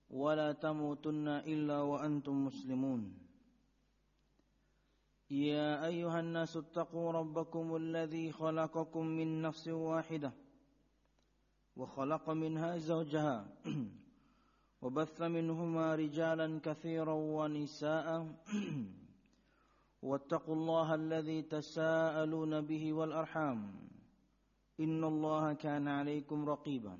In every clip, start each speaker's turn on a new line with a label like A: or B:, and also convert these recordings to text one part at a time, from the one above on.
A: ولا تموتن إلا وأنتم مسلمون يا أيها الناس اتقوا ربكم الذي خلقكم من نفس واحدة وخلق منها زوجها وبث منهما رجالا كثيرا ونساء واتقوا الله الذي تساءلون به والأرحام إن الله كان عليكم رقيبا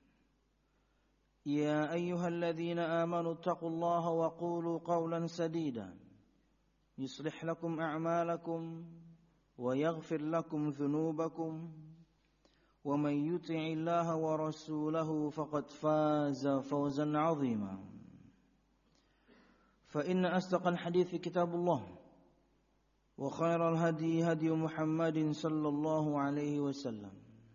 A: يا أيها الذين آمنوا اتقوا الله وقولوا قولا سديدا يصلح لكم أعمالكم ويغفر لكم ذنوبكم ومن يطع الله ورسوله فقد فاز فوزا عظيما فإن أصدق الحديث كتاب الله وخير الهدي هدي محمد صلى الله عليه وسلم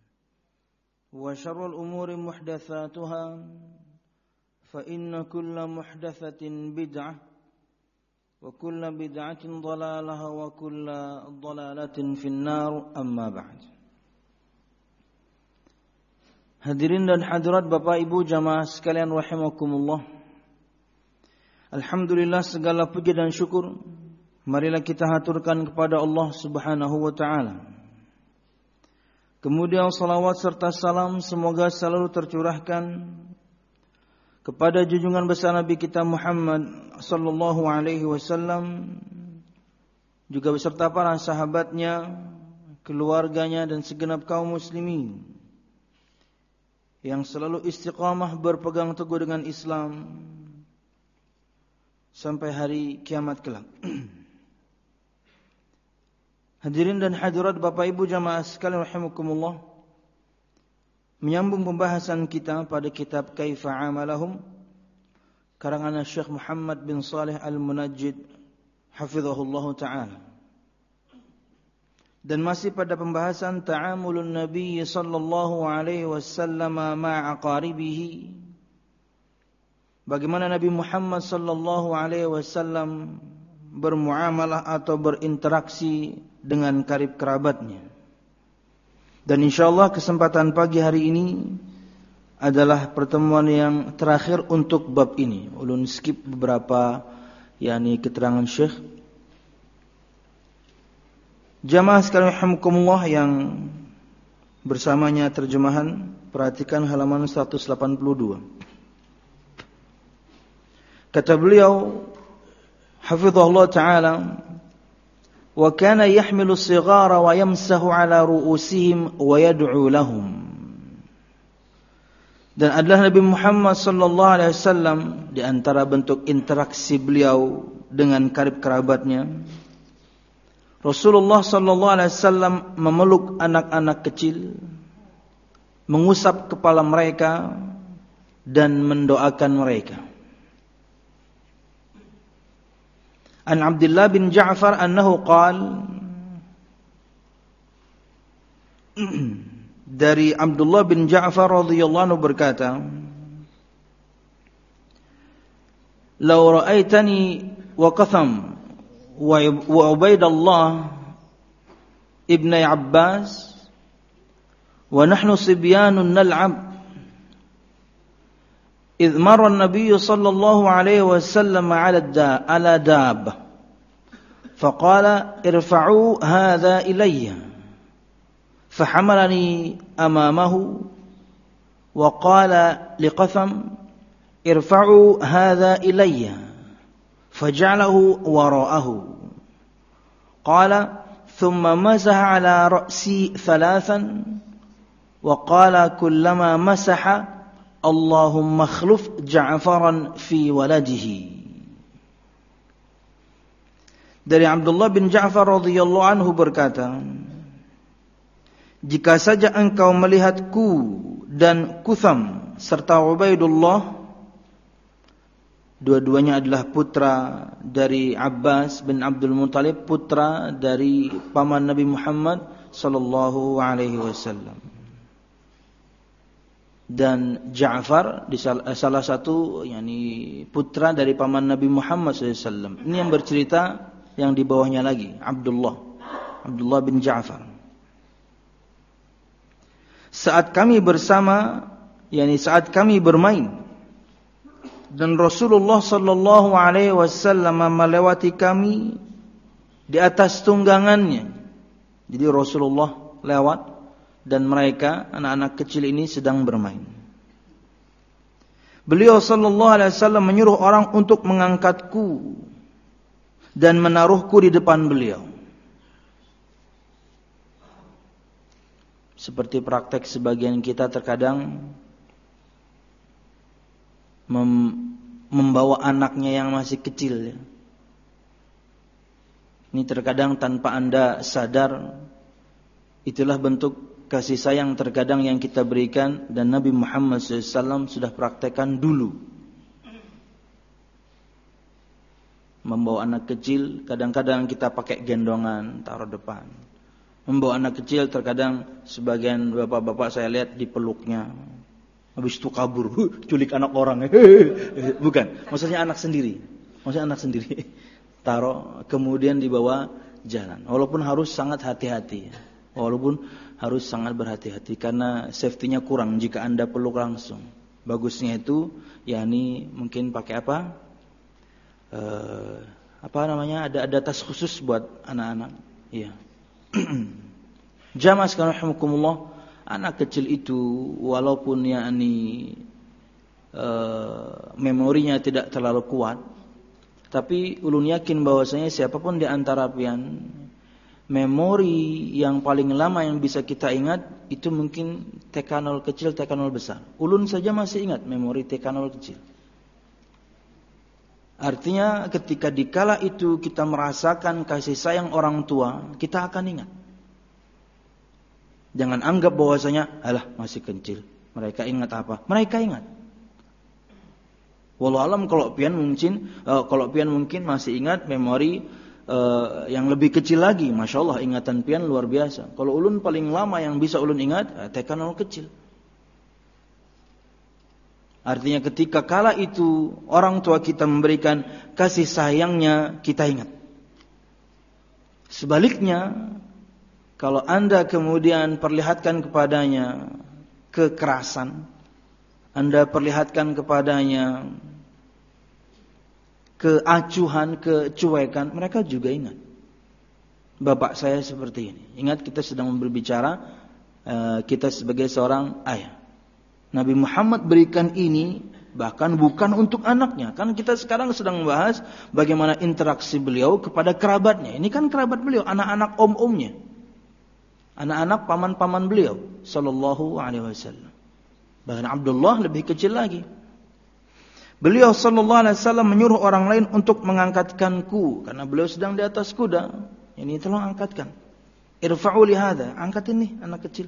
A: وشر الأمور محدثاتها فإن كل محدثة بدعة وكل بدعة ضلالة وكل ضلالة في النار أما بعد. Hadirin dan hadirat Bapak Ibu jamaah sekalian rahimakumullah. Alhamdulillah segala puji dan syukur marilah kita haturkan kepada Allah Subhanahu wa taala. Kemudian salawat serta salam semoga selalu tercurahkan kepada junjungan besar Nabi kita Muhammad sallallahu alaihi wasallam, juga beserta para sahabatnya, keluarganya dan segenap kaum muslimin yang selalu istiqamah berpegang teguh dengan Islam sampai hari kiamat kelak. Hadirin dan hadirat Bapak Ibu jamaah sekalian rahimakumullah, menyambung pembahasan kita pada kitab Kaifa Amalahum karangan Syekh Muhammad bin Salih Al-Munajjid hafizahullah ta'ala, dan masih pada pembahasan ta'amulun Nabi sallallahu alaihi wasallam ma'a qaribihi, bagaimana Nabi Muhammad sallallahu alaihi wasallam bermuamalah atau berinteraksi dengan karib kerabatnya. Dan insyaallah kesempatan pagi hari ini adalah pertemuan yang terakhir untuk bab ini. Ulun skip beberapa keterangan Syekh. Jamaah sekalian rahimakumullah yang bersamanya terjemahan, perhatikan halaman 182. Kata beliau hafizahullah ta'ala, wa kana yahmilu as-sighara wa yamsahu ala ru'usihim wa yad'u lahum. Dan adalah Nabi Muhammad sallallahu alaihi wasallam di antara bentuk interaksi beliau dengan karib kerabatnya, Rasulullah sallallahu alaihi wasallam memeluk anak-anak kecil, mengusap kepala mereka dan mendoakan mereka. An Abdullah bin Ja'far annahu qala, dari Abdullah bin Ja'far radhiyallahu anhu berkata, "Law ra'aitani wa Qatham wa Ubaidullah ibn Abbas wa nahnu sibyanun nal'ab إذ مر النبي صلى الله عليه وسلم على دابة فقال ارفعوا هذا إلي فحملني أمامه وقال لقثم ارفعوا هذا إلي فجعله وراءه قال ثم مسح على رأسي ثلاثا وقال كلما مسح Allahumma khluf Ja'faran fi waladihi. Dari Abdullah bin Ja'far radhiyallahu anhu berkata, jika saja engkau melihatku dan Qutham serta Ubaidullah, dua-duanya adalah putra dari Abbas bin Abdul Muttalib, putra dari paman Nabi Muhammad sallallahu alaihi wasallam. Dan Ja'far salah satu putra dari paman Nabi Muhammad SAW. Ini yang bercerita yang di bawahnya lagi, Abdullah bin Ja'far. Saat kami bersama, saat kami bermain Dan Rasulullah sallallahu alaihi wasallam melewati kami di atas tunggangannya. Jadi Rasulullah lewat dan mereka anak-anak kecil ini sedang bermain. Beliau sallallahu alaihi wasallam menyuruh orang untuk mengangkatku dan menaruhku di depan beliau. Seperti praktek sebagian kita terkadang membawa anaknya yang masih kecil. Ini terkadang tanpa Anda sadar, itulah bentuk kasih sayang terkadang yang kita berikan dan Nabi Muhammad SAW sudah praktekkan dulu. Membawa anak kecil, kadang-kadang kita pakai gendongan, taruh depan. Membawa anak kecil terkadang sebagian bapak-bapak saya lihat dipeluknya. Habis itu kabur, culik anak orang. Bukan, maksudnya anak sendiri. Taruh, kemudian dibawa jalan. Walaupun harus sangat hati-hati. Walaupun harus sangat berhati-hati. Karena safety-nya kurang jika Anda peluk langsung. Bagusnya itu, yakni mungkin pakai apa? Ada tas khusus buat anak-anak. Iya. Jamaah sekalian rahimakumullah. Anak kecil itu walaupun memorinya tidak terlalu kuat, tapi ulun yakin bahwasanya siapapun di antara pian, memori yang paling lama yang bisa kita ingat itu mungkin TK0 kecil, TK0 besar. Ulun saja masih ingat memori TK0 kecil. Artinya ketika dikala itu kita merasakan kasih sayang orang tua, kita akan ingat. Jangan anggap bahwasanya alah masih kecil. Mereka ingat apa? Mereka ingat. Wallahu alam kalau pian mungkin masih ingat memori yang lebih kecil lagi. Masya Allah ingatan pian luar biasa. Kalau ulun paling lama yang bisa ulun ingat TK0 kecil. Artinya ketika kala itu orang tua kita memberikan kasih sayangnya, kita ingat. Sebaliknya, kalau Anda kemudian perlihatkan kepadanya kekerasan, Anda perlihatkan kepadanya keacuhan, kecuekan, mereka juga ingat. Bapak saya seperti ini. Ingat kita sedang berbicara, kita sebagai seorang ayah. Nabi Muhammad berikan ini bahkan bukan untuk anaknya. Kan kita sekarang sedang membahas bagaimana interaksi beliau kepada kerabatnya. Ini kan kerabat beliau, anak-anak om-omnya. Anak-anak paman-paman beliau sallallahu alaihi wasallam. Bahkan Abdullah lebih kecil lagi. Beliau sallallahu alaihi wasallam menyuruh orang lain untuk mengangkatkanku karena beliau sedang di atas kuda. Ini tolong angkatkan. Irfa'u li hadza, angkat ini anak kecil.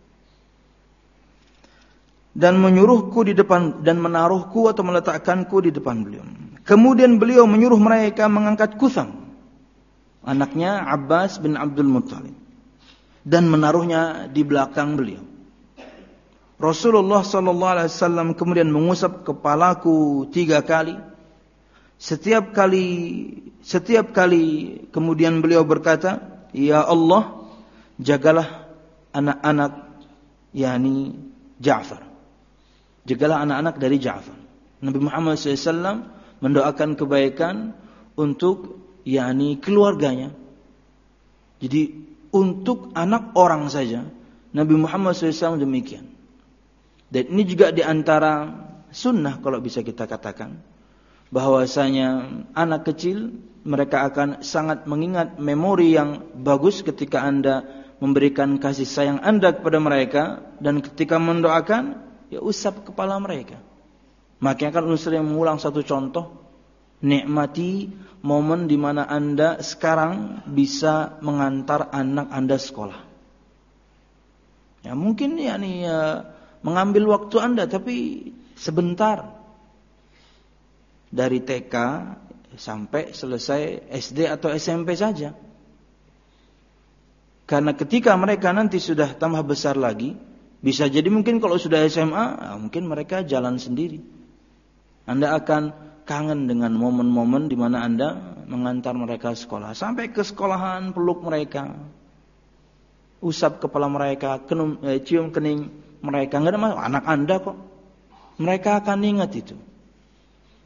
A: Dan menyuruhku di depan dan menaruhku atau meletakkanku di depan beliau. Kemudian beliau menyuruh mereka mengangkat Kutham, anaknya Abbas bin Abdul Muttalib, dan menaruhnya di belakang beliau. Rasulullah sallallahu alaihi wasallam kemudian mengusap kepalaku 3 kali. Setiap kali kemudian beliau berkata, "Ya Allah, jagalah anak-anak yakni Ja'far. Jagalah anak-anak dari Ja'far." Nabi Muhammad SAW mendoakan kebaikan untuk yakni keluarganya. Jadi untuk anak orang saja Nabi Muhammad SAW demikian. Dan ini juga diantara sunnah kalau bisa kita katakan, bahwasanya anak kecil mereka akan sangat mengingat memori yang bagus ketika Anda memberikan kasih sayang Anda kepada mereka, dan ketika mendoakan ya usap kepala mereka. Makanya kan sering mengulang satu contoh, nikmati momen di mana Anda sekarang bisa mengantar anak Anda sekolah. Ya mungkin mengambil waktu Anda tapi sebentar. Dari TK sampai selesai SD atau SMP saja. Karena ketika mereka nanti sudah tambah besar lagi, bisa jadi mungkin kalau sudah SMA, mungkin mereka jalan sendiri. Anda akan kangen dengan momen-momen di mana Anda mengantar mereka sekolah. Sampai ke sekolahan, peluk mereka, usap kepala mereka, cium kening mereka. Enggak ada masalah, anak Anda kok. Mereka akan ingat itu.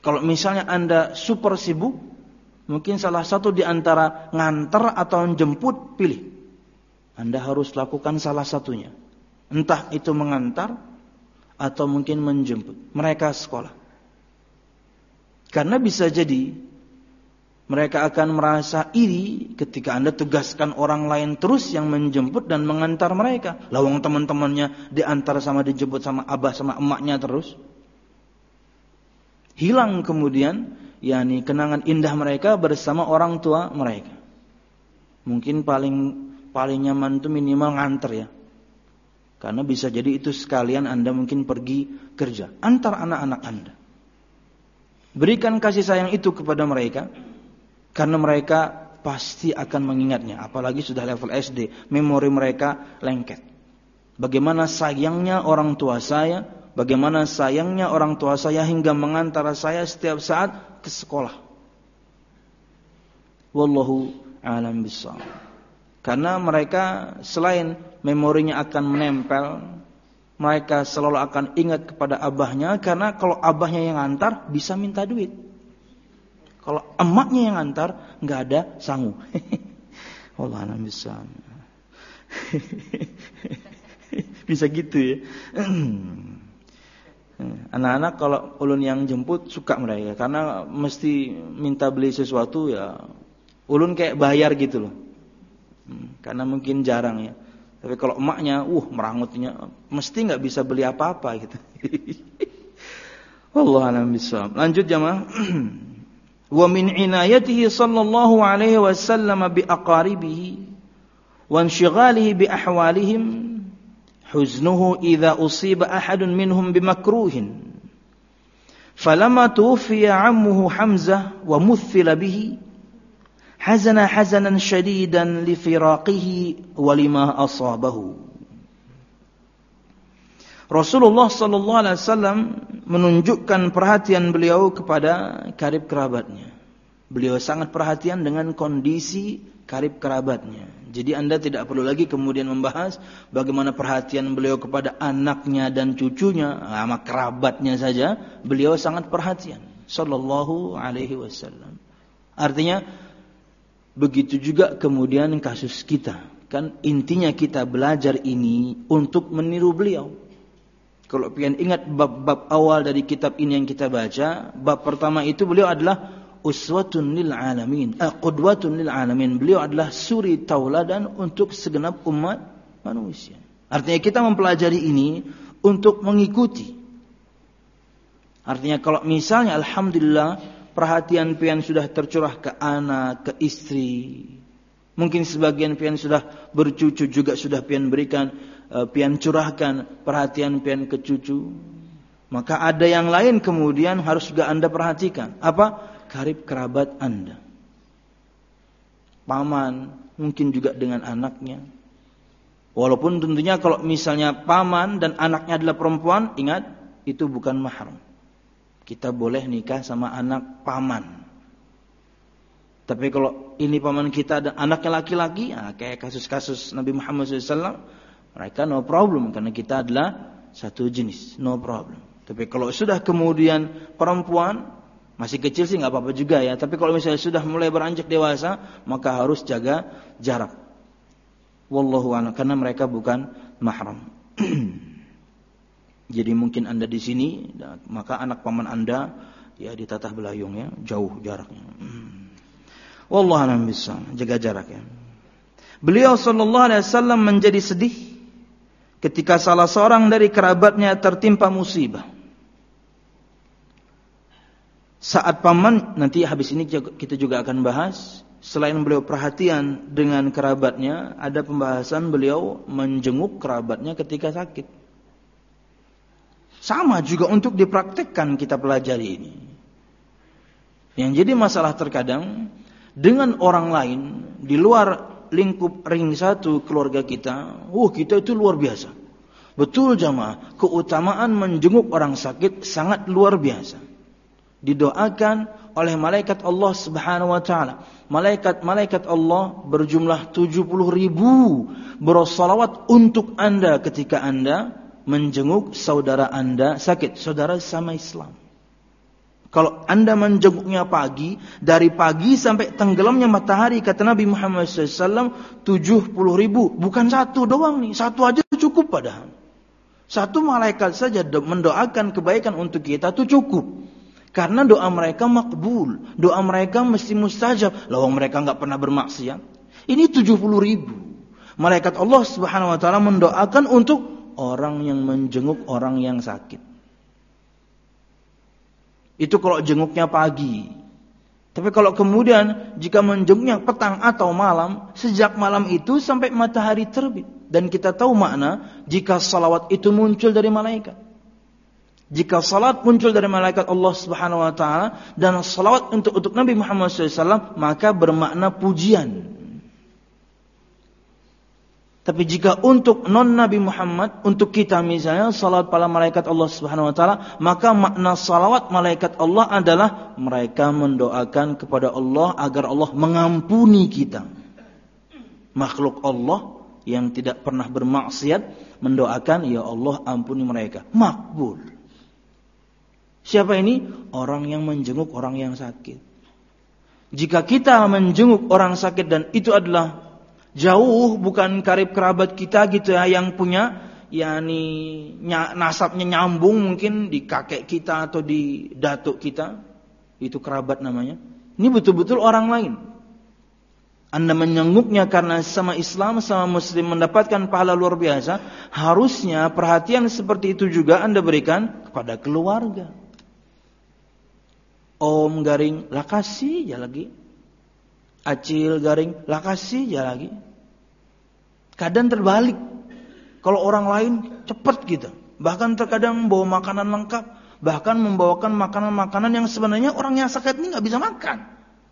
A: Kalau misalnya Anda super sibuk, mungkin salah satu di antara ngantar atau jemput, pilih. Anda harus lakukan salah satunya. Entah itu mengantar atau mungkin menjemput mereka sekolah. Karena bisa jadi mereka akan merasa iri ketika Anda tugaskan orang lain terus yang menjemput dan mengantar mereka. Lawang teman-temannya diantar sama dijemput sama abah sama emaknya terus. Hilang kemudian yakni kenangan indah mereka bersama orang tua mereka. Mungkin paling nyaman itu minimal nganter ya. Karena bisa jadi itu sekalian Anda mungkin pergi kerja. Antar anak-anak Anda. Berikan kasih sayang itu kepada mereka. Karena mereka pasti akan mengingatnya. Apalagi sudah level SD. Memori mereka lengket. Bagaimana sayangnya orang tua saya. Bagaimana sayangnya orang tua saya hingga mengantar saya setiap saat ke sekolah. Wallahu a'lam bishawab. Karena mereka selain memorinya akan menempel, mereka selalu akan ingat kepada abahnya. Karena kalau abahnya yang antar bisa minta duit. Kalau emaknya yang antar nggak ada sangu. Wallahu a'lam bishawab. Bisa gitu ya. Anak-anak kalau ulun yang jemput suka mereka karena mesti minta beli sesuatu ya ulun kayak bayar gitu loh. Karena mungkin jarang ya. Tapi kalau emaknya merangutnya mesti enggak bisa beli apa-apa gitu. Wallahu a'lam bishawab. Lanjut jemaah. Wa min inayatihi sallallahu alaihi wasallam bi aqaribihi wa inshigalihi bi ahwalihim حزنه إذا أصيب أحد منهم بمكروه فلما توفي عمه حمزة ومثل به حزن حزنا شديدا لفراقه ولما أصابه. Rasulullah sallallahu alaihi wasallam menunjukkan perhatian beliau kepada karib kerabatnya. Beliau sangat perhatian dengan kondisi karib kerabatnya. Jadi Anda tidak perlu lagi kemudian membahas bagaimana perhatian beliau kepada anaknya dan cucunya, sama kerabatnya saja, beliau sangat perhatian. Sallallahu alaihi wasallam. Artinya, begitu juga kemudian kasus kita. Kan intinya kita belajar ini untuk meniru beliau. Kalau pengen ingat bab-bab awal dari kitab ini yang kita baca, bab pertama itu beliau adalah uswatun lil alamin, qudwatun lil alamin. Beliau adalah suri tauladan untuk segenap umat manusia. Artinya kita mempelajari ini untuk mengikuti. Artinya kalau misalnya alhamdulillah perhatian pian sudah tercurah ke anak, ke istri. Mungkin sebagian pian sudah bercucu juga sudah pian berikan, pian curahkan perhatian pian ke cucu. Maka ada yang lain kemudian harus juga Anda perhatikan. Apa? Karib kerabat Anda. Paman, mungkin juga dengan anaknya. Walaupun tentunya kalau misalnya paman dan anaknya adalah perempuan, ingat, itu bukan mahram. Kita boleh nikah sama anak paman. Tapi kalau ini paman kita dan anaknya laki-laki, kayak kasus-kasus Nabi Muhammad SAW, mereka no problem, karena kita adalah satu jenis, no problem. Tapi kalau sudah kemudian perempuan, masih kecil sih nggak apa-apa juga ya. Tapi kalau misalnya sudah mulai beranjak dewasa, maka harus jaga jarak. Wallahu a'lam, karena mereka bukan mahram. Jadi mungkin Anda di sini, maka anak paman Anda ya ditatah belayung ya, jauh jaraknya. Wallahu a'lam bishawab, jaga jarak ya. Beliau sallallahu alaihi wasallam menjadi sedih ketika salah seorang dari kerabatnya tertimpa musibah. Saat paman, nanti habis ini kita juga akan bahas, selain beliau perhatian dengan kerabatnya, ada pembahasan beliau menjenguk kerabatnya ketika sakit. Sama juga untuk dipraktekkan kita pelajari ini. Yang jadi masalah terkadang, dengan orang lain, di luar lingkup ring satu keluarga kita, kita itu luar biasa. Betul jamaah, keutamaan menjenguk orang sakit sangat luar biasa. Didoakan oleh malaikat Allah Subhanahu wa taala. Malaikat Allah berjumlah 70.000 bersolawat untuk Anda ketika Anda menjenguk saudara Anda sakit, saudara sama Islam. Kalau Anda menjenguknya pagi, dari pagi sampai tenggelamnya matahari, kata Nabi Muhammad SAW, 70.000. Bukan satu doang nih, satu aja cukup padahal. Satu malaikat saja mendoakan kebaikan untuk kita itu cukup. Karena doa mereka makbul, doa mereka mesti mustajab. Lawang mereka nggak pernah bermaksiat. Ini 70.000. Malaikat Allah Subhanahu Wa Taala mendoakan untuk orang yang menjenguk orang yang sakit. Itu kalau jenguknya pagi. Tapi kalau kemudian jika menjenguknya petang atau malam, sejak malam itu sampai matahari terbit. Dan kita tahu makna jika salawat itu muncul dari malaikat. Jika salat muncul dari malaikat Allah Subhanahu Wa Taala dan salawat untuk Nabi Muhammad SAW, maka bermakna pujian. Tapi jika untuk non Nabi Muhammad, untuk kita misalnya salawat pada malaikat Allah Subhanahu Wa Taala, maka makna salawat malaikat Allah adalah mereka mendoakan kepada Allah agar Allah mengampuni kita. Makhluk Allah yang tidak pernah bermaksiat mendoakan, ya Allah ampuni mereka. Makbul. Siapa ini? Orang yang menjenguk orang yang sakit. Jika kita menjenguk orang sakit dan itu adalah jauh, bukan karib kerabat kita gitu ya, yang punya nasabnya nyambung mungkin di kakek kita atau di datuk kita, itu kerabat namanya. Ini betul-betul orang lain. Anda menjenguknya karena sama Islam, sama Muslim mendapatkan pahala luar biasa. Harusnya perhatian seperti itu juga Anda berikan kepada keluarga. Om garing, lah kasih ya lagi. Acil garing, lah kasih ya lagi. Kadang terbalik. Kalau orang lain cepat gitu. Bahkan terkadang bawa makanan lengkap. Bahkan membawakan makanan-makanan yang sebenarnya orang yang sakit ini gak bisa makan.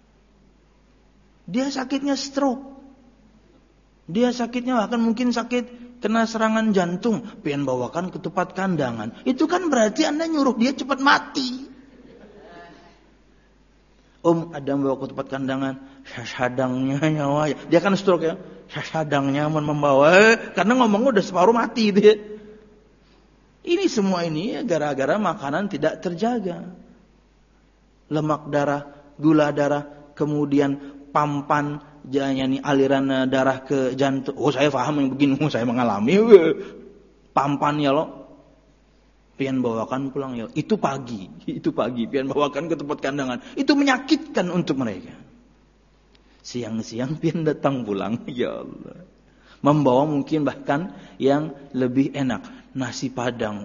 A: Dia sakitnya stroke. Dia sakitnya bahkan mungkin sakit kena serangan jantung. Pengen bawakan ketupat kandangan. Itu kan berarti Anda nyuruh dia cepat mati. Om, ada yang bawa ketupat kandangan, syadangnya nyawa. Dia kan stroke ya, syadangnya membawa, karena ngomongnya udah separuh mati gitu ya. Ini semua ini ya gara-gara makanan tidak terjaga. Lemak darah, gula darah, kemudian pampan, yani aliran darah ke jantung. Oh saya paham yang begini, saya mengalami. Pampan ya loh. Pian bawakan pulang ya. Itu pagi. Pian bawakan ke tempat kandangan. Itu menyakitkan untuk mereka. Siang-siang pian datang pulang. Ya Allah. Membawa mungkin bahkan yang lebih enak. Nasi padang.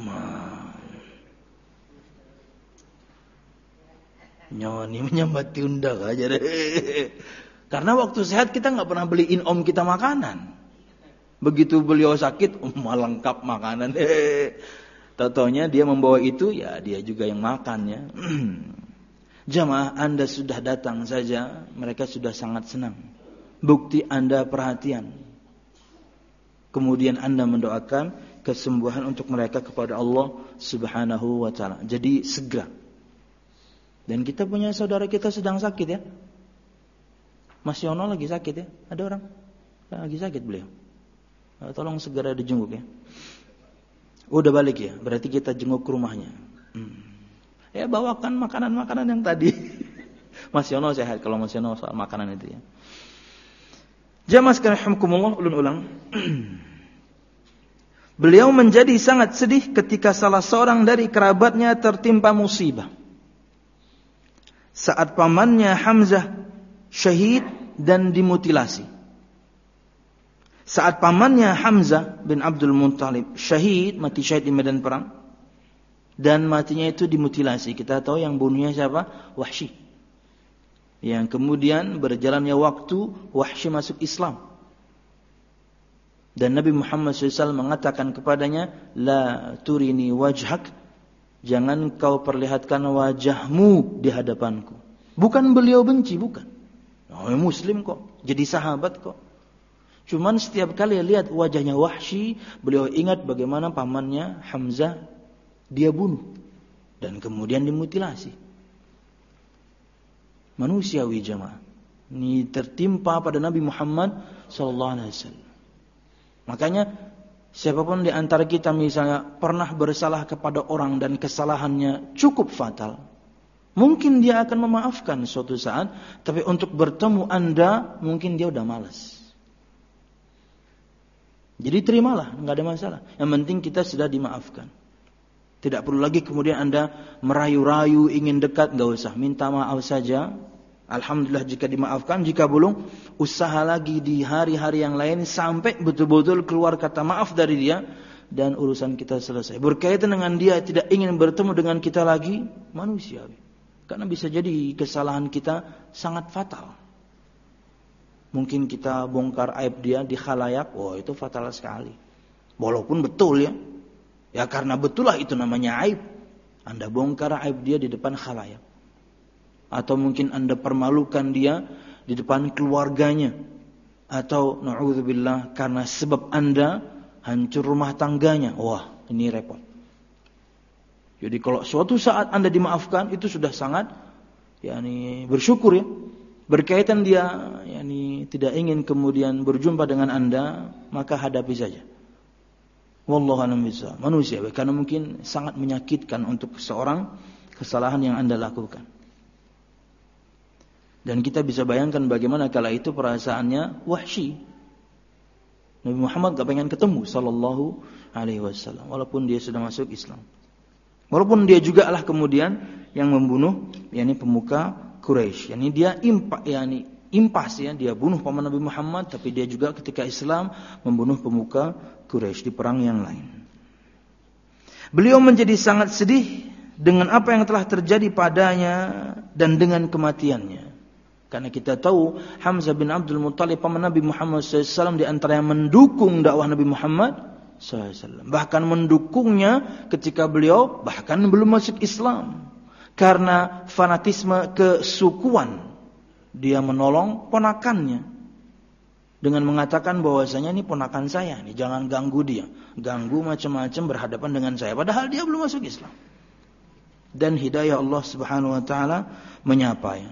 A: Nyawa ini menyambati undak aja deh. Karena waktu sehat kita gak pernah beliin om kita makanan. Begitu beliau sakit, lengkap makanan. Totonya dia membawa itu, ya dia juga yang makannya. Jamaah, Anda sudah datang saja, mereka sudah sangat senang. Bukti Anda perhatian. Kemudian Anda mendoakan kesembuhan untuk mereka kepada Allah Subhanahu Wa Taala. Jadi segera. Dan kita punya saudara kita sedang sakit ya. Mas Yono lagi sakit ya. Ada orang lagi sakit beliau. Tolong segera dijenguk ya. Udah balik ya, berarti kita jenguk ke rumahnya. Ya bawakan makanan-makanan yang tadi. Mas Yono sehat kalau Mas Yono soal makanan itu ya. Jamaah sekalian rahimakumullah, ulun-ulang. Beliau menjadi sangat sedih ketika salah seorang dari kerabatnya tertimpa musibah. Saat pamannya Hamzah syahid dan dimutilasi. Saat pamannya Hamzah bin Abdul Muttalib syahid, mati syahid di medan perang, dan matinya itu dimutilasi. Kita tahu yang bunuhnya siapa? Wahsy. Yang kemudian berjalannya waktu Wahsy masuk Islam. Dan Nabi Muhammad SAW mengatakan kepadanya, la turini wajhak, jangan kau perlihatkan wajahmu di hadapanku. Bukan beliau benci, bukan. Muslim kok, jadi sahabat kok. Cuman setiap kali lihat wajahnya Wahsy, beliau ingat bagaimana pamannya Hamzah dia bunuh dan kemudian dimutilasi. Manusiawi jemaah. Ini tertimpa pada Nabi Muhammad SAW. Makanya siapapun di antara kita misalnya pernah bersalah kepada orang dan kesalahannya cukup fatal, Mungkin dia akan memaafkan suatu saat, tapi untuk bertemu Anda mungkin dia udah malas. Jadi terimalah, enggak ada masalah. Yang penting kita sudah dimaafkan. Tidak perlu lagi kemudian Anda merayu-rayu ingin dekat, enggak usah. Minta maaf saja. Alhamdulillah jika dimaafkan, jika belum, usaha lagi di hari-hari yang lain sampai betul-betul keluar kata maaf dari dia dan urusan kita selesai. Berkaitan dengan dia tidak ingin bertemu dengan kita lagi, manusiawi. Karena bisa jadi kesalahan kita sangat fatal. Mungkin kita bongkar aib dia di khalayak, itu fatal sekali. Walaupun betul ya. Ya karena betul lah itu namanya aib. Anda bongkar aib dia di depan khalayak. Atau mungkin Anda permalukan dia di depan keluarganya. Atau na'udzubillah karena sebab Anda hancur rumah tangganya. Wah, ini repot. Jadi kalau suatu saat Anda dimaafkan itu sudah sangat bersyukur ya. Berkaitan dia tidak ingin kemudian berjumpa dengan Anda, maka hadapi saja. Wallahu a'lam bishawab. Manusia karena mungkin sangat menyakitkan untuk seorang kesalahan yang Anda lakukan. Dan kita bisa bayangkan bagaimana kala itu perasaannya Wahsy. Nabi Muhammad gak pengen ketemu sallallahu alaihi wasallam walaupun dia sudah masuk Islam. Walaupun dia juga lah kemudian yang membunuh pemuka Quraisy. Dia impas ya, dia bunuh paman Nabi Muhammad, tapi dia juga ketika Islam membunuh pemuka Quraisy di perang yang lain. Beliau menjadi sangat sedih dengan apa yang telah terjadi padanya dan dengan kematiannya. Karena kita tahu Hamzah bin Abdul Muttalib paman Nabi Muhammad SAW di antara yang mendukung dakwah Nabi Muhammad SAW. Bahkan mendukungnya ketika beliau bahkan belum masuk Islam. Karena fanatisme kesukuan. Dia menolong ponakannya. Dengan mengatakan bahwasanya ini ponakan saya. Jangan ganggu dia. Ganggu macam-macam berhadapan dengan saya. Padahal dia belum masuk Islam. Dan hidayah Allah subhanahu wa ta'ala menyapanya.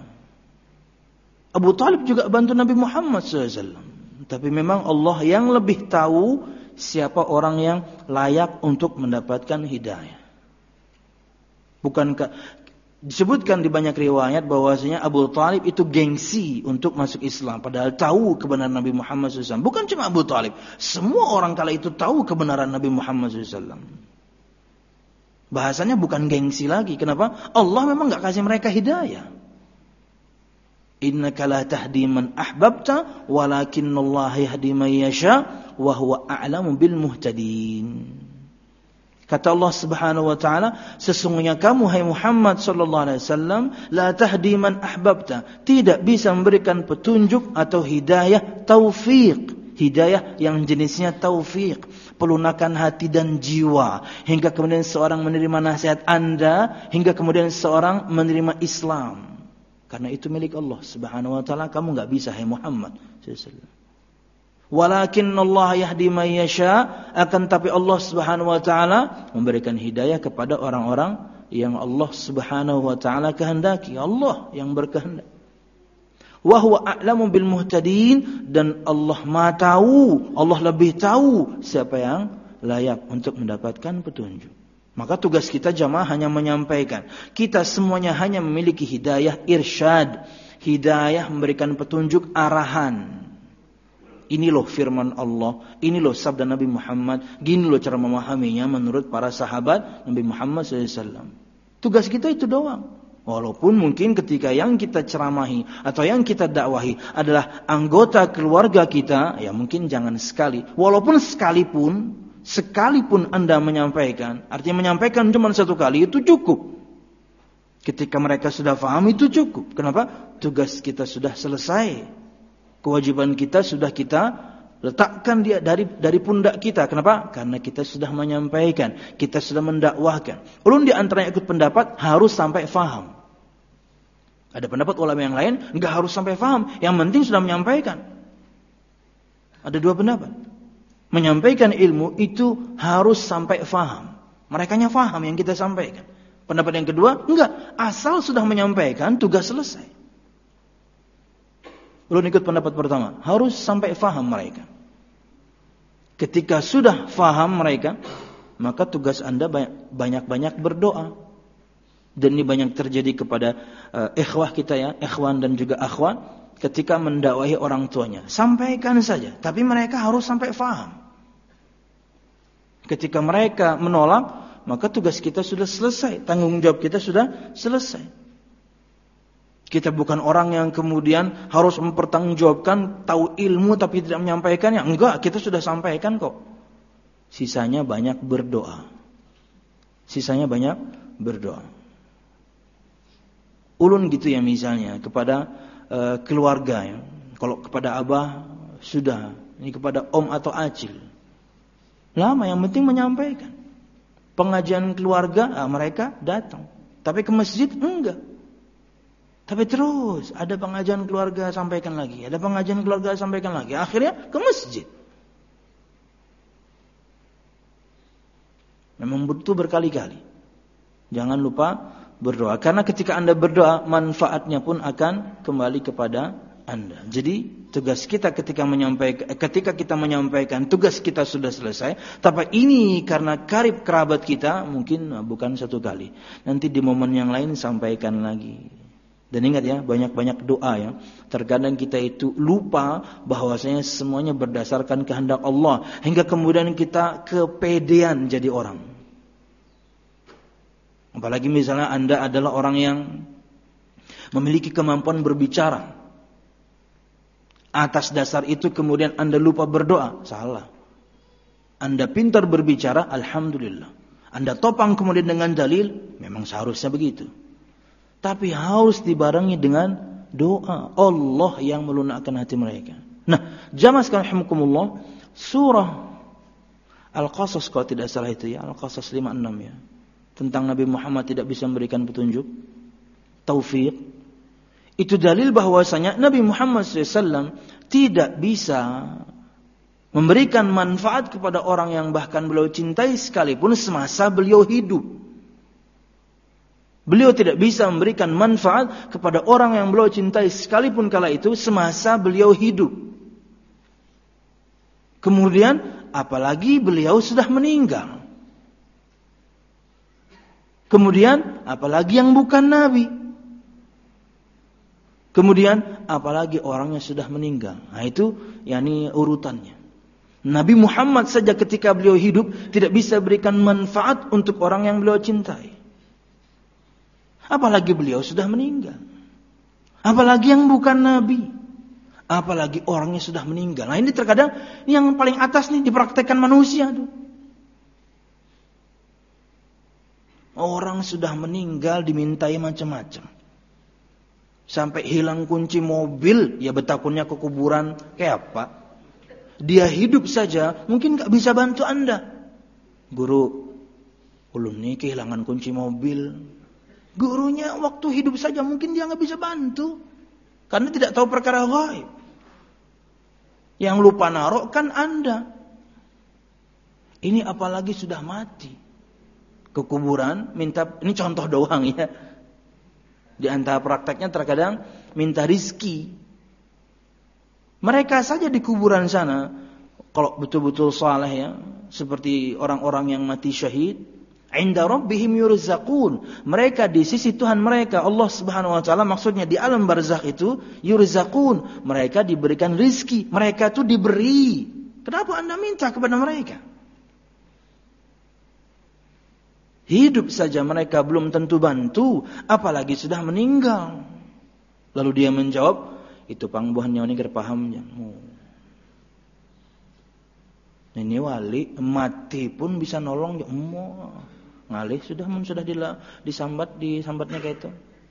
A: Abu Talib juga bantu Nabi Muhammad SAW. Tapi memang Allah yang lebih tahu siapa orang yang layak untuk mendapatkan hidayah. Bukankah disebutkan di banyak riwayat bahwasanya Abu Talib itu gengsi untuk masuk Islam. Padahal tahu kebenaran Nabi Muhammad SAW. Bukan cuma Abu Talib. Semua orang kala itu tahu kebenaran Nabi Muhammad SAW. Bahasanya bukan gengsi lagi. Kenapa? Allah memang gak kasih mereka hidayah. Innaka la tahdi man ahbabta walakinallaha yahdi man yasha wa huwa a'lamu bil muhtadin. Kata Allah Subhanahu wa taala, sesungguhnya kamu hai Muhammad sallallahu alaihi wasallam la tahdi man ahbabta, tidak bisa memberikan petunjuk atau hidayah taufik, hidayah yang jenisnya taufik, pelunakan hati dan jiwa hingga kemudian seorang menerima nasihat Anda, hingga kemudian seorang menerima Islam. Karena itu milik Allah Subhanahu wa taala, kamu enggak bisa hai Muhammad sallallahu alaihi wasallam. Walakinnallaha yahdi man yasha, akan tapi Allah Subhanahu wa taala memberikan hidayah kepada orang-orang yang Allah Subhanahu wa taala kehendaki. Allah yang berkehendak. Wa huwa a'lamu bil muhtadin, dan Allah Maha tahu, Allah lebih tahu siapa yang layak untuk mendapatkan petunjuk. Maka tugas kita jamaah hanya menyampaikan. Kita semuanya hanya memiliki hidayah irsyad, hidayah memberikan petunjuk arahan. Ini loh firman Allah, ini loh sabda Nabi Muhammad, gini loh cara memahaminya menurut para sahabat Nabi Muhammad SAW. Tugas kita itu doang. Walaupun mungkin ketika yang kita ceramahi atau yang kita dakwahi adalah anggota keluarga kita, ya mungkin jangan sekali. Walaupun sekalipun Anda menyampaikan, artinya menyampaikan cuma satu kali itu cukup. Ketika mereka sudah paham itu cukup. Kenapa? Tugas kita sudah selesai. Kewajiban kita sudah kita letakkan dia dari pundak kita. Kenapa? Karena kita sudah menyampaikan, kita sudah mendakwahkan. Ulun di antara yang ikut pendapat harus sampai faham. Ada pendapat ulama yang lain enggak harus sampai faham, yang penting sudah menyampaikan. Ada dua pendapat. Menyampaikan ilmu itu harus sampai faham. Merekanya faham yang kita sampaikan. Pendapat yang kedua, enggak, asal sudah menyampaikan tugas selesai. Ulun ikut pendapat pertama, harus sampai faham mereka. Ketika sudah faham mereka, maka tugas Anda banyak-banyak berdoa. Dan ini banyak terjadi kepada ikhwah kita ya, ikhwan dan juga akhwat ketika mendakwahi orang tuanya. Sampaikan saja, tapi mereka harus sampai faham. Ketika mereka menolak, maka tugas kita sudah selesai, tanggung jawab kita sudah selesai. Kita bukan orang yang kemudian harus mempertanggungjawabkan tahu ilmu tapi tidak menyampaikannya. Enggak, kita sudah sampaikan kok. Sisanya banyak berdoa. Sisanya banyak berdoa. Ulun gitu ya misalnya kepada keluarga ya. Kalau kepada abah sudah, ini kepada om atau acil. Lama, yang penting menyampaikan. Pengajian keluarga mereka datang. Tapi ke masjid enggak. Tapi terus ada pengajian keluarga sampaikan lagi, ada pengajian keluarga sampaikan lagi. Akhirnya ke masjid. Memang butuh berkali-kali. Jangan lupa berdoa, karena ketika Anda berdoa, manfaatnya pun akan kembali kepada Anda. Jadi tugas kita ketika kita menyampaikan, tugas kita sudah selesai. Tapi ini karena karib kerabat kita, mungkin bukan satu kali. Nanti di momen yang lain sampaikan lagi. Dan ingat ya, banyak-banyak doa ya. Terkadang kita itu lupa bahwasanya semuanya berdasarkan kehendak Allah, hingga kemudian kita kepedean jadi orang. Apalagi misalnya Anda adalah orang yang memiliki kemampuan berbicara. Atas dasar itu kemudian Anda lupa berdoa. Salah. Anda pintar berbicara, alhamdulillah. Anda topang kemudian dengan dalil, memang seharusnya begitu. Tapi harus dibarengi dengan doa. Allah yang melunakkan hati mereka. Nah, jamaah sekalian rahimakumullah, surah Al-Qasas kalau tidak salah itu ya, Al-Qasas 56 ya. Tentang Nabi Muhammad tidak bisa memberikan petunjuk, taufik. Itu dalil bahwasanya Nabi Muhammad SAW tidak bisa memberikan manfaat kepada orang yang bahkan beliau cintai sekalipun semasa beliau hidup. Beliau tidak bisa memberikan manfaat kepada orang yang beliau cintai sekalipun kala itu semasa beliau hidup. Kemudian apalagi beliau sudah meninggal. Kemudian apalagi yang bukan nabi. Kemudian apalagi orang yang sudah meninggal. Nah itu yakni urutannya. Nabi Muhammad saja ketika beliau hidup tidak bisa berikan manfaat untuk orang yang beliau cintai. Apalagi beliau sudah meninggal. Apalagi yang bukan nabi. Apalagi orangnya sudah meninggal. Nah ini terkadang yang paling atas nih dipraktekkan manusia tuh. Orang sudah meninggal dimintai macam-macam. Sampai hilang kunci mobil, ya betapunnya ke kuburan kayak apa? Dia hidup saja mungkin gak bisa bantu Anda. Guru, ulun nih kehilangan kunci mobil. Gurunya waktu hidup saja mungkin dia gak bisa bantu. Karena tidak tahu perkara gaib. Yang lupa naruh kan Anda. Ini apalagi sudah mati. Ke kuburan minta, ini contoh doang ya. Di antara prakteknya terkadang minta rizki. Mereka saja di kuburan sana, kalau betul-betul saleh ya, seperti orang-orang yang mati syahid, inda rabbihim yurzaqun. Mereka di sisi Tuhan mereka, Allah Subhanahu wa taala, maksudnya di alam barzakh itu yurzaqun. Mereka diberikan rizki, mereka itu diberi. Kenapa Anda minta kepada mereka? Hidup saja mereka belum tentu bantu, apalagi sudah meninggal. Lalu dia menjawab, itu pangbuhan nyawa ini kerpahamnya. Ini wali mati pun bisa nolong ya. Ngalih sudah disambatnya kayak itu.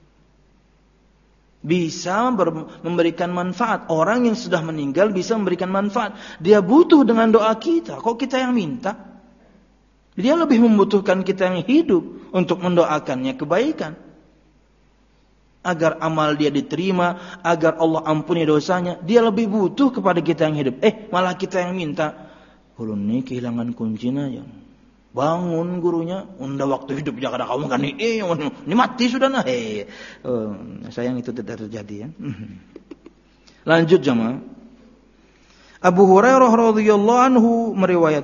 A: Bisa memberikan manfaat. Orang yang sudah meninggal bisa memberikan manfaat. Dia butuh dengan doa kita. Kok kita yang minta? Dia lebih membutuhkan kita yang hidup untuk mendoakannya kebaikan. Agar amal dia diterima, agar Allah ampuni dosanya. Dia lebih butuh kepada kita yang hidup. Malah kita yang minta. Ulun ini kehilangan kuncinya ya. Bangun gurunya. Unda waktu hidup jangan ada kamu kan. Ini mati sudah nah. Sayang itu tidak terjadi ya. Lanjut jemaah. Abu Hurairah radhiyallahu anhu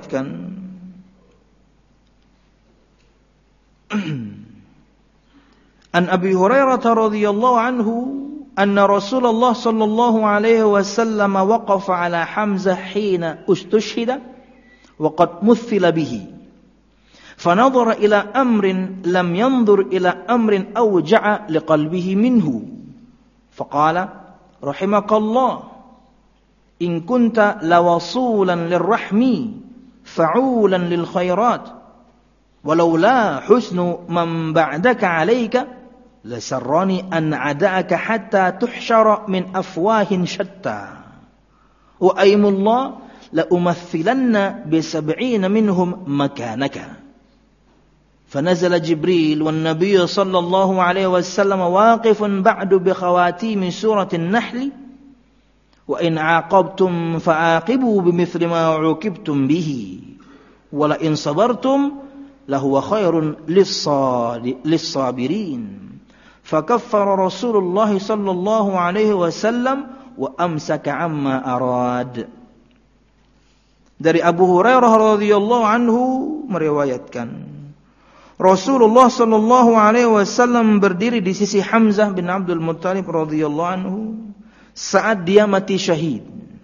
A: meriwayatkan An Abi Hurairah radhiyallahu anhu anna Rasulullah sallallahu alaihi wasallam waqafa ala Hamzah hina ustushhida wa qad muthila bihi. Fanadhara ila amrin lam yanzur ila amrin awja'a liqalbihi minhu. Faqala rahimakallah in kunta lawasulan lirrahmi fa'ulan lil khairat walau la husnu man ba'daka 'alayka lasarrani an ada'aka hatta tuhsyara min afwahin shatta wa aymullah la umathilanna bi 70 minhum makanaka. فنزل جبريل والنبي صلى الله عليه وسلم واقف بعد بخواتيم سورة النحل وإن عاقبتم فعاقبوا بمثل ما عوقبتم به ولئن صبرتم لهو خير للصابرين فكفر رسول الله صلى الله عليه وسلم وأمسك عما أراد. Dari Abu Hurairah radhiyallahu anhu meriwayatkan Rasulullah sallallahu alaihi wasallam berdiri di sisi Hamzah bin Abdul Muttalib radhiyallahu anhu saat dia mati syahid.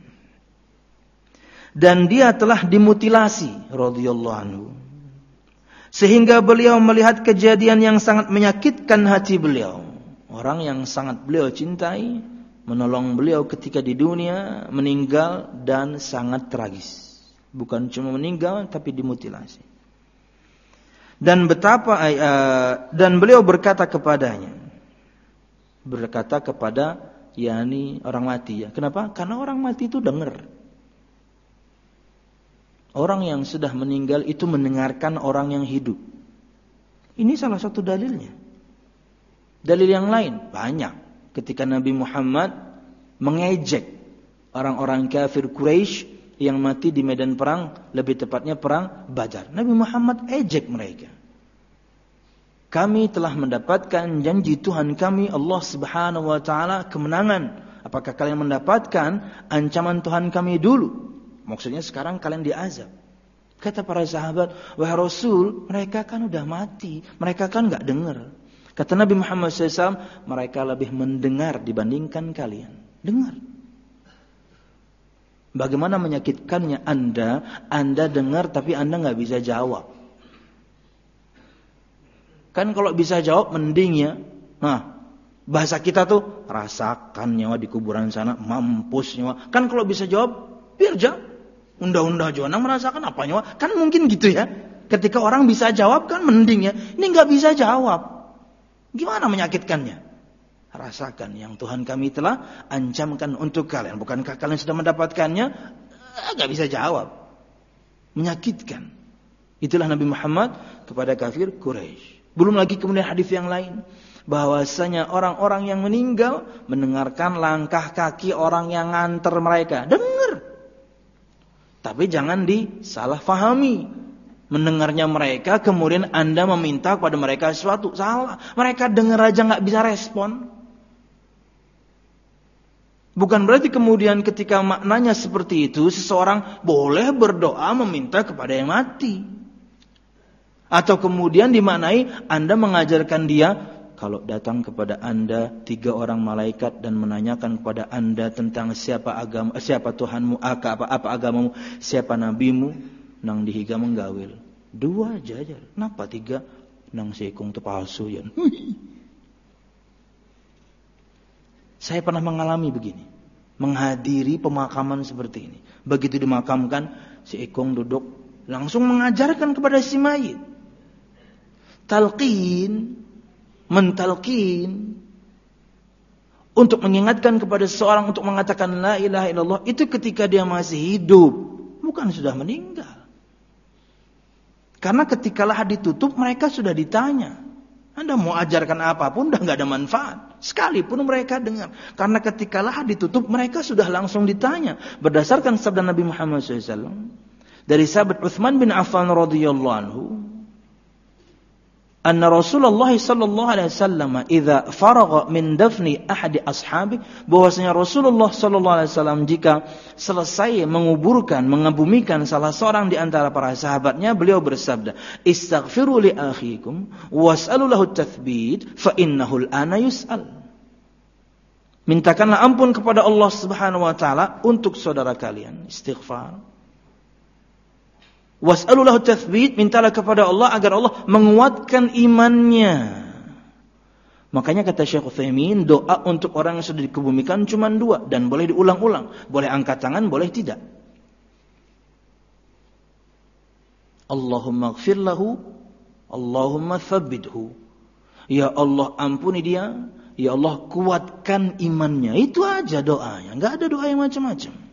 A: Dan dia telah dimutilasi radhiyallahu anhu. Sehingga beliau melihat kejadian yang sangat menyakitkan hati beliau. Orang yang sangat beliau cintai menolong beliau ketika di dunia meninggal dan sangat tragis. Bukan cuma meninggal tapi dimutilasi. Dan beliau berkata kepada yakni orang mati ya. Kenapa? Karena orang mati itu dengar. Orang yang sudah meninggal itu mendengarkan orang yang hidup. Ini salah satu dalilnya. Dalil yang lain banyak. Ketika Nabi Muhammad mengejek orang-orang kafir Quraisy yang mati di medan perang, lebih tepatnya perang Badar. Nabi Muhammad ejek mereka. Kami telah mendapatkan janji Tuhan kami Allah Subhanahu wa taala kemenangan. Apakah kalian mendapatkan ancaman Tuhan kami dulu? Maksudnya sekarang kalian diazab. Kata para sahabat, wahai Rasul, mereka kan udah mati, mereka kan enggak dengar. Kata Nabi Muhammad SAW, mereka lebih mendengar dibandingkan kalian. Dengar. Bagaimana menyakitkannya Anda dengar tapi Anda nggak bisa jawab. Kan kalau bisa jawab mending ya. Nah, bahasa kita tuh rasakan nyawa di kuburan sana, mampus nyawa. Kan kalau bisa jawab, biar jawab. Unda-unda Joana merasakan apa nyawa? Kan mungkin gitu ya. Ketika orang bisa jawab kan mending ya. Ini nggak bisa jawab. Gimana menyakitkannya? Rasakan yang Tuhan kami telah ancamkan untuk kalian. Bukankah kalian sudah mendapatkannya? Gak bisa jawab. Menyakitkan. Itulah Nabi Muhammad kepada kafir Quraisy. Belum lagi kemudian hadis yang lain. Bahwasanya orang-orang yang meninggal mendengarkan langkah kaki orang yang nganter mereka. Dengar. Tapi jangan disalahfahami. Mendengarnya mereka kemudian Anda meminta kepada mereka sesuatu. Salah. Mereka dengar aja gak bisa respon. Bukan berarti kemudian ketika maknanya seperti itu, seseorang boleh berdoa meminta kepada yang mati. Atau kemudian dimaknai Anda mengajarkan dia, kalau datang kepada Anda 3 orang malaikat dan menanyakan kepada Anda tentang siapa Tuhanmu, apa agamamu, siapa nabimu, nang dihiga menggawil. 2 jajar, kenapa 3? Nang sekung itu palsu ya. Saya pernah mengalami begini. Menghadiri pemakaman seperti ini. Begitu dimakamkan, si Ekong duduk. Langsung mengajarkan kepada si mayit. Mentalqin. Untuk mengingatkan kepada seseorang untuk mengatakan la ilaha illallah. Itu ketika dia masih hidup. Bukan sudah meninggal. Karena ketika lahat ditutup, mereka sudah ditanya. Anda mau ajarkan apapun udah gak ada manfaat. Sekalipun mereka dengar. Karena ketika lahat ditutup mereka sudah langsung ditanya. Berdasarkan sabda Nabi Muhammad SAW. Dari sahabat Utsman bin Affan radhiyallahu anhu. anna Rasulullah sallallahu alaihi wasallam idza faragha min dafni ahadi ashabi, bahwasanya Rasulullah sallallahu alaihi wasallam jika selesai mengebumikan salah seorang di antara para sahabatnya, beliau bersabda, istaghfiru li akhikum was'alu lahu at-tathbit fa innahu al-ana yus'al. Mintakanlah ampun kepada Allah Subhanahu wa taala untuk saudara kalian, istighfar. Was'alu lahu tathbit, mintalah kepada Allah agar Allah menguatkan imannya. Makanya kata Syekh Utsaimin, doa untuk orang yang sudah dikebumikan cuma 2 dan boleh diulang-ulang. Boleh angkat tangan, boleh tidak. Allahumma ighfir lahu, Allahumma tsabbithu. Ya Allah ampuni dia, ya Allah kuatkan imannya. Itu aja doanya, enggak ada doa yang macam-macam.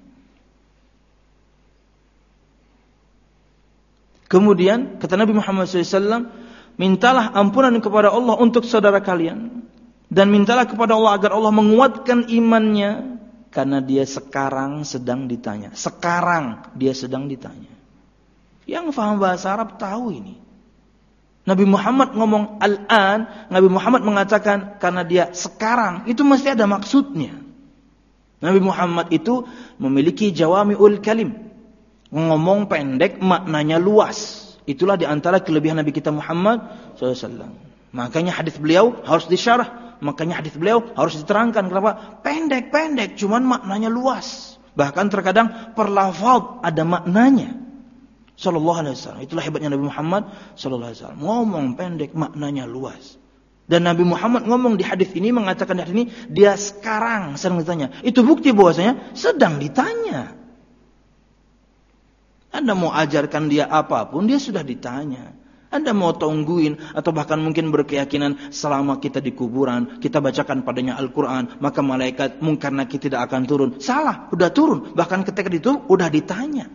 A: Kemudian kata Nabi Muhammad SAW, mintalah ampunan kepada Allah untuk saudara kalian, dan mintalah kepada Allah agar Allah menguatkan imannya, karena dia sekarang sedang ditanya. Sekarang dia sedang ditanya. Yang paham bahasa Arab tahu ini. Nabi Muhammad ngomong al-an, Nabi Muhammad mengatakan karena dia sekarang, itu mesti ada maksudnya. Nabi Muhammad itu memiliki jawami'ul kalim. Ngomong pendek, maknanya luas. Itulah diantara kelebihan Nabi kita Muhammad SAW. Makanya hadis beliau harus disyarah. Makanya hadis beliau harus diterangkan. Kenapa? Pendek-pendek, cuman maknanya luas. Bahkan terkadang per lafaz ada maknanya. Sallallahu alaihi wasallam. Itulah hebatnya Nabi Muhammad sallallahu alaihi wasallam. Ngomong pendek, maknanya luas. Dan Nabi Muhammad ngomong di hadis ini, mengatakan di hadis ini, dia sekarang sedang ditanya. Itu bukti bahwasanya sedang ditanya. Anda mau ajarkan dia apapun, dia sudah ditanya. Anda mau tungguin, atau bahkan mungkin berkeyakinan selama kita di kuburan, kita bacakan padanya Al-Quran, maka malaikat mungkar nakir tidak akan turun. Salah, udah turun. Bahkan ketika itu udah ditanya.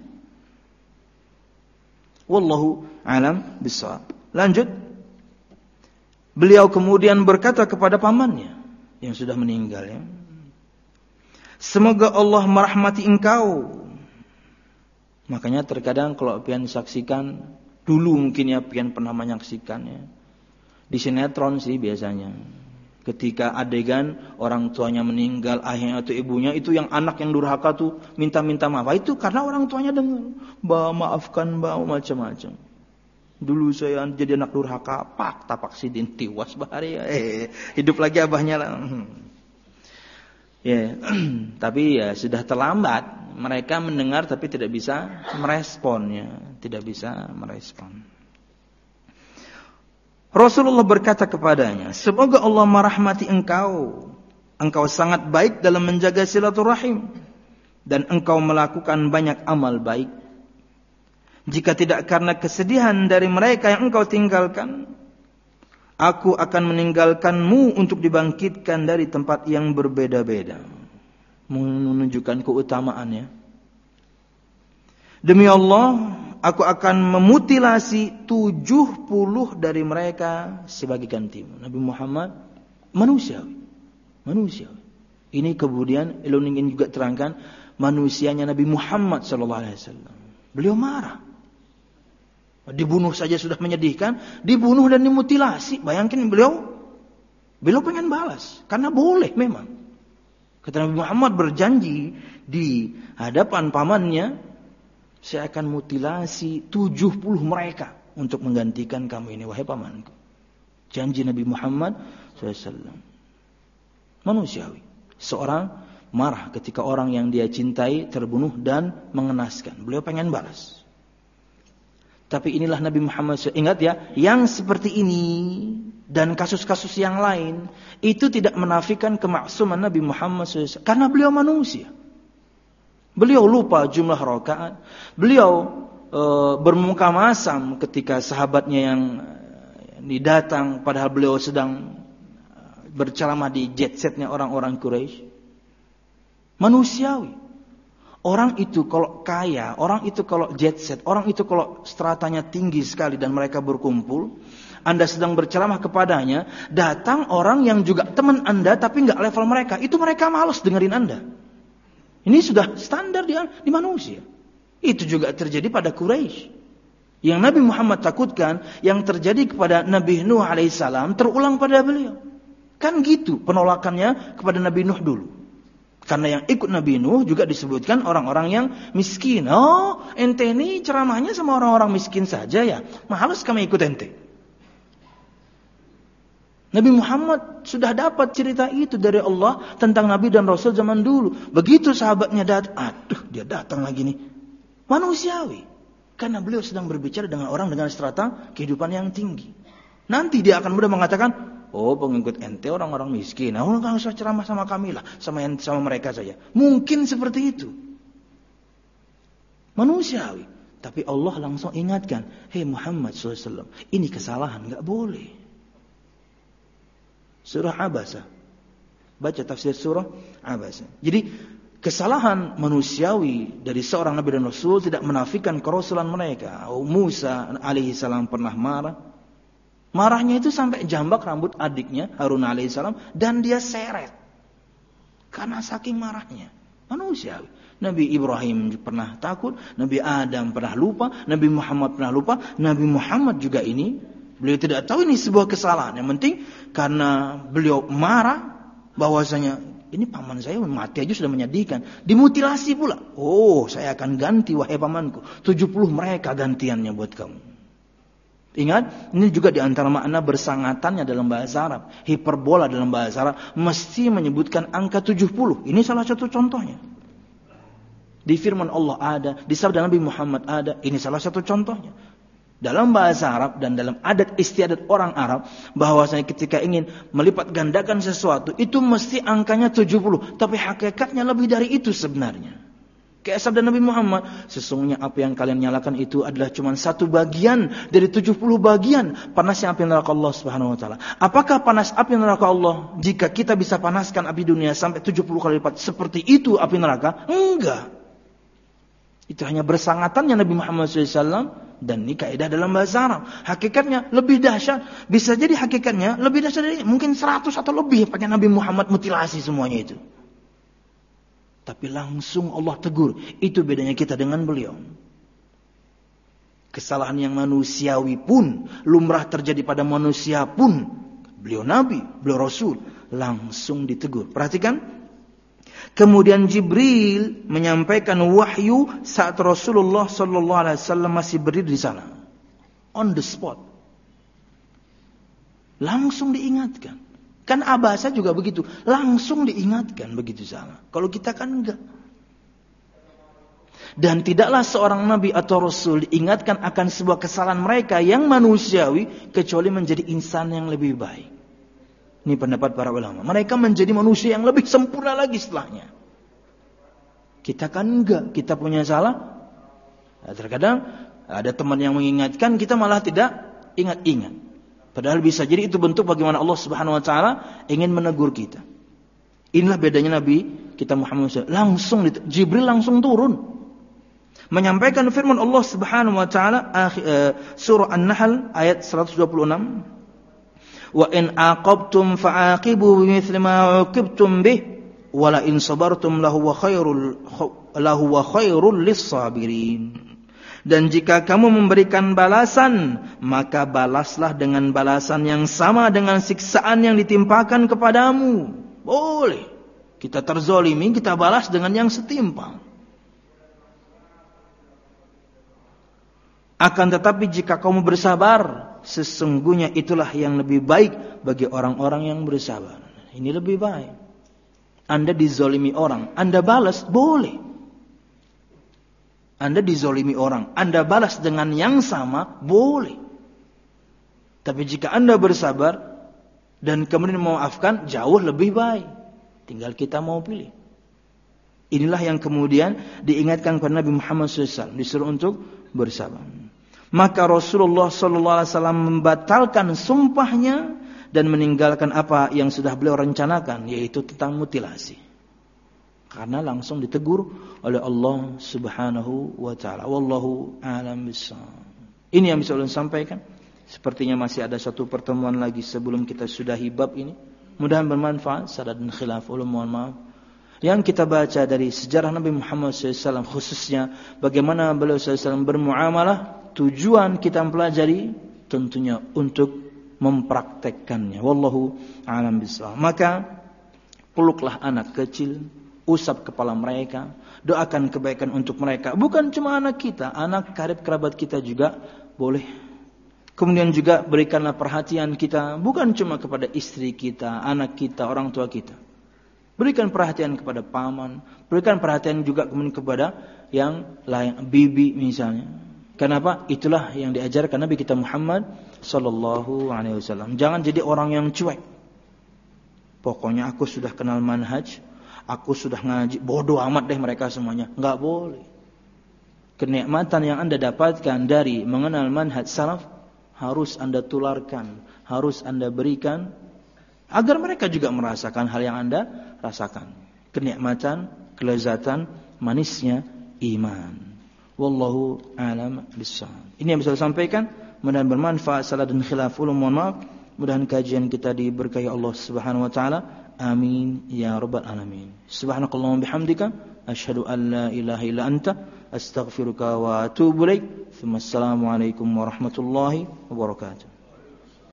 A: Wallahu alam bissawab. Lanjut. Beliau kemudian berkata kepada pamannya yang sudah meninggal, ya, semoga Allah merahmati engkau. Makanya terkadang kalau pian saksikan, dulu mungkin ya pian pernah menyaksikan, ya, di sinetron sih biasanya, ketika adegan orang tuanya meninggal, ayahnya atau ibunya, itu yang anak yang durhaka tuh minta-minta maaf. Itu karena orang tuanya dengar, "Mbak, maafkan Mbak," macam-macam. Dulu saya jadi anak durhaka, pak tapak sidin tiwas bahari, hidup lagi abahnya lah. Ya, tapi ya sudah terlambat. Mereka mendengar tapi tidak bisa meresponnya, tidak bisa merespon. Rasulullah berkata kepadanya, semoga Allah merahmati engkau. Engkau sangat baik dalam menjaga silaturahim, dan engkau melakukan banyak amal baik. Jika tidak karena kesedihan dari mereka yang engkau tinggalkan, aku akan meninggalkanmu untuk dibangkitkan dari tempat yang berbeda-beda. Menunjukkan keutamaannya. Demi Allah, aku akan memutilasi 70 dari mereka sebagai gantimu. Nabi Muhammad manusiawi. Ini kemudian ingin juga terangkan manusianya Nabi Muhammad SAW. Beliau marah. Dibunuh saja sudah menyedihkan, dibunuh dan dimutilasi. Bayangkan beliau pengen balas, karena boleh memang. Kata Nabi Muhammad berjanji di hadapan pamannya, saya akan mutilasi 70 mereka untuk menggantikan kamu ini, wahai pamanku. Janji Nabi Muhammad SAW. Manusiawi. Seorang marah ketika orang yang dia cintai terbunuh dan mengenaskan. Beliau pengen balas. Tapi inilah Nabi Muhammad SAW. Ingat ya, yang seperti ini dan kasus-kasus yang lain itu tidak menafikan kemaksuman Nabi Muhammad SAW. Karena beliau manusia. Beliau lupa jumlah rakaat. Beliau bermuka masam ketika sahabatnya yang didatang, padahal beliau sedang berceramah di jet setnya orang-orang Quraisy. Manusiawi. Orang itu kalau kaya, orang itu kalau jet set, orang itu kalau stratanya tinggi sekali dan mereka berkumpul, Anda sedang berceramah kepadanya, datang orang yang juga teman Anda tapi enggak level mereka, itu mereka malas dengerin Anda. Ini sudah standar di manusia. Itu juga terjadi pada Quraisy. Yang Nabi Muhammad takutkan, yang terjadi kepada Nabi Nuh alaihissalam terulang pada beliau. Kan gitu penolakannya kepada Nabi Nuh dulu. Karena yang ikut Nabi Nuh juga disebutkan orang-orang yang miskin. Oh, ente ini ceramahnya sama orang-orang miskin saja ya. Males kami ikut ente. Nabi Muhammad sudah dapat cerita itu dari Allah tentang Nabi dan Rasul zaman dulu. Begitu sahabatnya datang, aduh dia datang lagi nih. Manusiawi. Karena beliau sedang berbicara dengan orang dengan strata kehidupan yang tinggi. Nanti dia akan mudah mengatakan, oh pengikut ente orang-orang miskin. Nah, nggak usah ceramah sama kami lah, sama mereka saja. Mungkin seperti itu. Manusiawi. Tapi Allah langsung ingatkan, hei Muhammad SAW, ini kesalahan, nggak boleh. Surah Abasa. Baca tafsir surah Abasa. Jadi kesalahan manusiawi dari seorang Nabi dan Rasul tidak menafikan kerasulan mereka. Musa alaihissalam pernah marah. Marahnya itu sampai jambak rambut adiknya Harun alaihissalam dan dia seret. Karena saking marahnya. Manusiawi. Nabi Ibrahim pernah takut, Nabi Adam pernah lupa, Nabi Muhammad pernah lupa, Nabi Muhammad juga ini, beliau tidak tahu ini sebuah kesalahan. Yang penting karena beliau marah bahwasanya ini paman saya mati aja sudah menyedihkan. Dimutilasi pula. Oh, saya akan ganti wahai pamanku. 70 mereka gantiannya buat kamu. Ingat, ini juga di antara makna bersangatannya dalam bahasa Arab. Hiperbola dalam bahasa Arab mesti menyebutkan angka 70. Ini salah satu contohnya. Di firman Allah ada, di sabda Nabi Muhammad ada. Ini salah satu contohnya. Dalam bahasa Arab dan dalam adat istiadat orang Arab, bahwasanya ketika ingin melipat gandakan sesuatu, itu mesti angkanya 70. Tapi hakikatnya lebih dari itu sebenarnya. Kayak sabda Nabi Muhammad, sesungguhnya apa yang kalian nyalakan itu adalah cuma satu bagian dari 70 bagian panasnya api neraka Allah Subhanahu wa taala. Apakah panas api neraka Allah jika kita bisa panaskan api dunia sampai 70 kali lipat seperti itu api neraka? Enggak. Itu hanya bersangatannya Nabi Muhammad SAW. Dan ini kaidah dalam bahasa Arab. Hakikatnya lebih dahsyat. Bisa jadi hakikatnya lebih dahsyat dari mungkin 100 atau lebih. Pakai Nabi Muhammad mutilasi semuanya itu. Tapi langsung Allah tegur. Itu bedanya kita dengan beliau. Kesalahan yang manusiawi pun, lumrah terjadi pada manusia pun, beliau Nabi, beliau Rasul, langsung ditegur. Perhatikan. Kemudian Jibril menyampaikan wahyu saat Rasulullah sallallahu alaihi wasallam masih berdiri di sana. On the spot. Langsung diingatkan. Kan Abasa juga begitu, langsung diingatkan begitu salah. Kalau kita kan enggak. Dan tidaklah seorang nabi atau rasul diingatkan akan sebuah kesalahan mereka yang manusiawi kecuali menjadi insan yang lebih baik. Ini pendapat para ulama. Mereka menjadi manusia yang lebih sempurna lagi setelahnya. Kita kan enggak. Kita punya salah. Terkadang ada teman yang mengingatkan, kita malah tidak ingat-ingat. Padahal bisa jadi itu bentuk bagaimana Allah Subhanahu wa taala ingin menegur kita. Inilah bedanya Nabi kita Muhammad SAW. Langsung Jibril langsung turun. Menyampaikan firman Allah Subhanahu wa taala surah An-Nahl ayat 126. Wa in aqabtum fa'aqibu bimithli ma 'uqibtum bih wa la in sabartum lahu wa khairul lis-sabirin. Dan jika kamu memberikan balasan, maka balaslah dengan balasan yang sama dengan siksaan yang ditimpakan kepadamu. Boleh. Kita terzolimi, kita balas dengan yang setimpal. Akan tetapi jika kamu bersabar, sesungguhnya itulah yang lebih baik bagi orang-orang yang bersabar. Ini lebih baik. Anda dizolimi orang, Anda balas, boleh. Anda dizolimi orang, Anda balas dengan yang sama, boleh. Tapi jika Anda bersabar dan kemudian memaafkan, jauh lebih baik. Tinggal kita mau pilih. Inilah yang kemudian diingatkan kepada Nabi Muhammad SAW, disuruh untuk bersabar. Maka Rasulullah SAW membatalkan sumpahnya dan meninggalkan apa yang sudah beliau rencanakan, yaitu tentang mutilasi. Karena langsung ditegur oleh Allah Subhanahu wa taala. Wallahu a'lam bishawab. Ini yang bisa ulun sampaikan. Sepertinya masih ada satu pertemuan lagi sebelum kita sudahi bab ini. Mudah-mudahan bermanfaat. Salah dan khilaf, ulun mohon maaf. Yang kita baca dari sejarah Nabi Muhammad SAW, khususnya bagaimana beliau SAW bermuamalah, tujuan kita mempelajari tentunya untuk mempraktekkannya. Wallahu a'lam bishawab. Maka peluklah anak kecil, usap kepala mereka, doakan kebaikan untuk mereka. Bukan cuma anak kita, anak karib kerabat kita juga boleh. Kemudian juga berikanlah perhatian kita bukan cuma kepada istri kita, anak kita, orang tua kita. Berikan perhatian kepada paman, berikan perhatian juga kemudian kepada yang lain, bibi misalnya. Kenapa? Itulah yang diajarkan Nabi kita Muhammad sallallahu alaihi wasallam. Jangan jadi orang yang cuek. Pokoknya aku sudah kenal manhaj, aku sudah ngaji, bodoh amat deh mereka semuanya. Enggak boleh. Kenikmatan yang Anda dapatkan dari mengenal manhaj salaf harus Anda tularkan, harus Anda berikan agar mereka juga merasakan hal yang Anda rasakan. Kenikmatan, kelezatan, manisnya iman. Wallahu a'lam bishawab. Ini yang bisa saya sampaikan, mudah-mudahan bermanfaat. Salah dan khilaf ulum, mohon maaf. Mudah-mudahan kajian kita diberkahi Allah Subhanahu wa taala. Amin ya rabbal alamin. Subhanakallahumma bihamdika asyhadu an la ilaha illa anta astaghfiruka wa atubu ilaik. Assalamualaikum warahmatullahi wabarakatuh.